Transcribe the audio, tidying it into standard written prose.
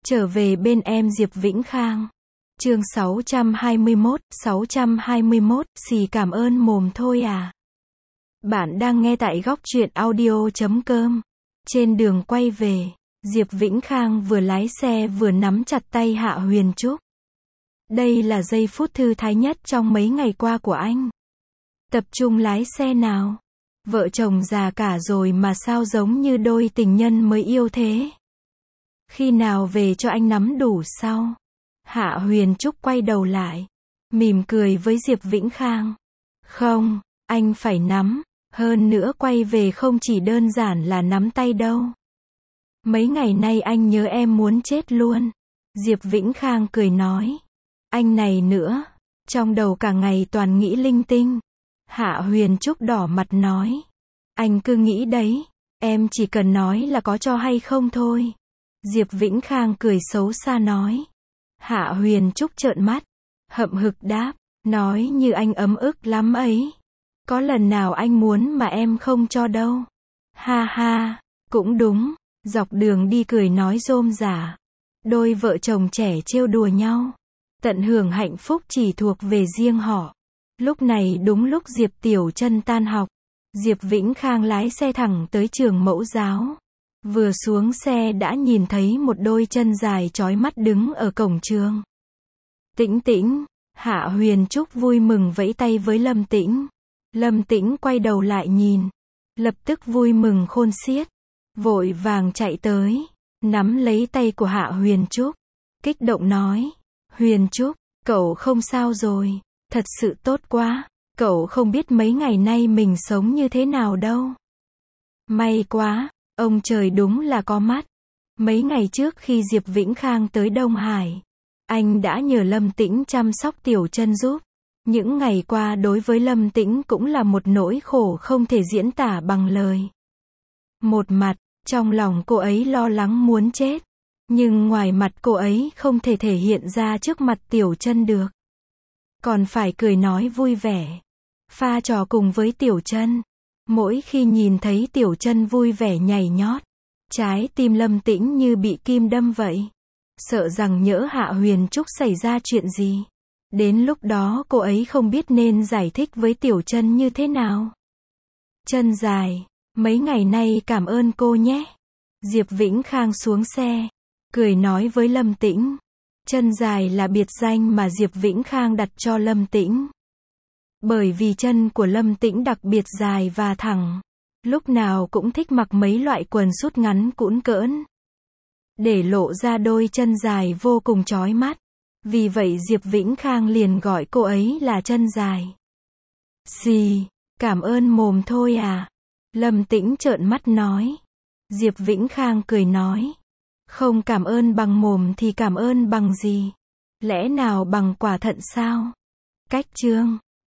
Trở về bên em Diệp Vĩnh Khang. Chương 621, xì cảm ơn mồm thôi à. Bạn đang nghe tại góc truyện audio.com. Trên đường quay về, Diệp Vĩnh Khang vừa lái xe vừa nắm chặt tay Hạ Huyền Trúc. Đây là giây phút thư thái nhất trong mấy ngày qua của anh. Tập trung lái xe nào. Vợ chồng già cả rồi mà sao giống như đôi tình nhân mới yêu thế. Khi nào về cho anh nắm đủ sau. Hạ Huyền Trúc quay đầu lại, mỉm cười với Diệp Vĩnh Khang. Không, anh phải nắm, hơn nữa quay về không chỉ đơn giản là nắm tay đâu. Mấy ngày nay anh nhớ em muốn chết luôn. Diệp Vĩnh Khang cười nói. Anh này nữa, trong đầu cả ngày toàn nghĩ linh tinh. Hạ Huyền Trúc đỏ mặt nói. Anh cứ nghĩ đấy, em chỉ cần nói là có cho hay không thôi. Diệp Vĩnh Khang cười xấu xa nói. Hạ Huyền Trúc trợn mắt, hậm hực đáp, nói như anh ấm ức lắm ấy. Có lần nào anh muốn mà em không cho đâu. Ha ha, cũng đúng, dọc đường đi cười nói rôm rả. Đôi vợ chồng trẻ trêu đùa nhau. Tận hưởng hạnh phúc chỉ thuộc về riêng họ. Lúc này đúng lúc Diệp Tiểu Trân tan học. Diệp Vĩnh Khang lái xe thẳng tới trường mẫu giáo. Vừa xuống xe đã nhìn thấy một đôi chân dài chói mắt đứng ở cổng trường. Tĩnh Tĩnh, Hạ Huyền Trúc vui mừng vẫy tay với Lâm Tĩnh. Lâm Tĩnh quay đầu lại nhìn, lập tức vui mừng khôn xiết, vội vàng chạy tới, nắm lấy tay của Hạ Huyền Trúc, kích động nói, Huyền Trúc, cậu không sao rồi, thật sự tốt quá, cậu không biết mấy ngày nay mình sống như thế nào đâu. May quá. Ông trời đúng là có mắt. Mấy ngày trước khi Diệp Vĩnh Khang tới Đông Hải, anh đã nhờ Lâm Tĩnh chăm sóc Tiểu Trân giúp. Những ngày qua đối với Lâm Tĩnh cũng là một nỗi khổ không thể diễn tả bằng lời. Một mặt, trong lòng cô ấy lo lắng muốn chết. Nhưng ngoài mặt cô ấy không thể thể hiện ra trước mặt Tiểu Trân được. Còn phải cười nói vui vẻ. Pha trò cùng với Tiểu Trân. Mỗi khi nhìn thấy Tiểu Trân vui vẻ nhảy nhót, trái tim Lâm Tĩnh như bị kim đâm vậy. Sợ rằng nhỡ Hạ Huyền Trúc xảy ra chuyện gì. Đến lúc đó cô ấy không biết nên giải thích với Tiểu Trân như thế nào. Chân dài, mấy ngày nay cảm ơn cô nhé. Diệp Vĩnh Khang xuống xe, cười nói với Lâm Tĩnh. Chân dài là biệt danh mà Diệp Vĩnh Khang đặt cho Lâm Tĩnh. Bởi vì chân của Lâm Tĩnh đặc biệt dài và thẳng, lúc nào cũng thích mặc mấy loại quần sút ngắn cũn cỡn, để lộ ra đôi chân dài vô cùng chói mắt. Vì vậy Diệp Vĩnh Khang liền gọi cô ấy là chân dài. Xì, cảm ơn mồm thôi à. Lâm Tĩnh trợn mắt nói. Diệp Vĩnh Khang cười nói. Không cảm ơn bằng mồm thì cảm ơn bằng gì? Lẽ nào bằng quả thận sao? Cách chương